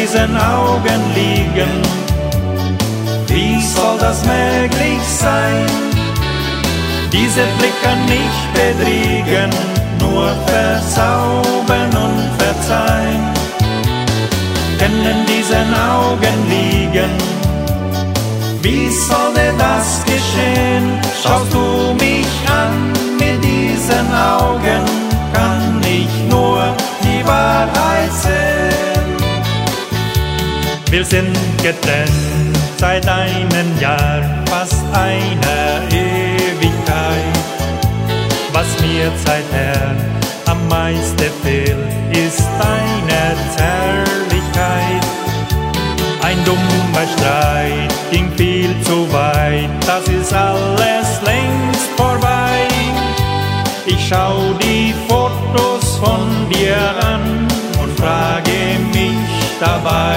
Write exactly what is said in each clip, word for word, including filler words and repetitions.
diesen Augen liegen. Wie soll das möglich sein? Dieser Blick kann nicht betrügen, nur verzaubern und verzeihen. Können diesen Augen liegen? Wie sollte das geschehen? Schaust du mich an mit diesen Augen, kann ich nur die Wahrheit sehen. Wir sind getrennt seit einem Jahr, fast einer Ewigkeit. Was mir seither am meisten fehlt, ist deine Zärtlichkeit. Ein dummer Streit ging viel zu weit, das ist alles längst vorbei. Ich schau die Fotos von dir an und frage mich dabei: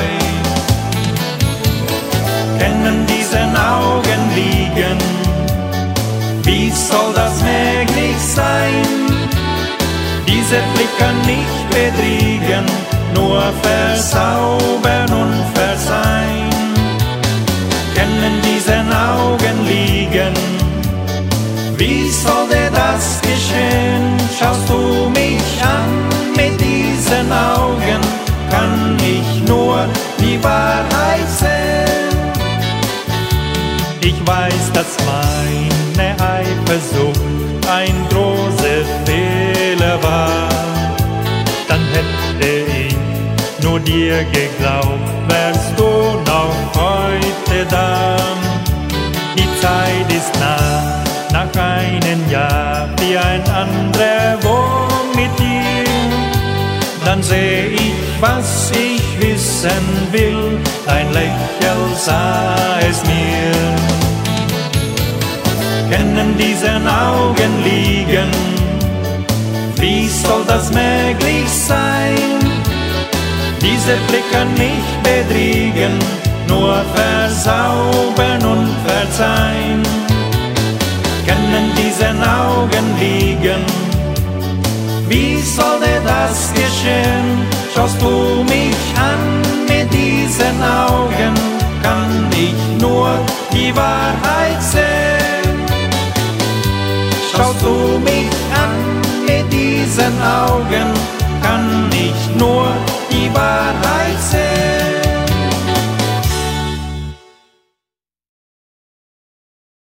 Können diesen Augen liegen? Wie soll das möglich sein? Dieser Blick kann nicht betrügen, nur verzaubern und verzeihen. Können diesen Augen liegen? Wie sollte das geschehen? Schaust du mich an mit diesen Augen, kann ich nur die Wahrheit sehen. Ich weiß, dass meine Eifersucht ein großer Fehler war. Dann hätte ich nur dir geglaubt, wärst du noch heute da. Die Zeit ist nah, nach einem Jahr wie ein anderer wohnt mit dir. Dann seh ich, was ich wissen will, dein Lächeln sah es mir. Können diesen Augen liegen? Wie soll das möglich sein? Dieser Blick kann nicht betrügen, nur verzaubern und verzeihen. Können diesen Augen liegen? Wie sollte das geschehen? Schaust du mich an mit diesen Augen, kann ich nur die Wahrheit sehen. Schaust du mich an mit diesen Augen, kann ich nur die Wahrheit sehen.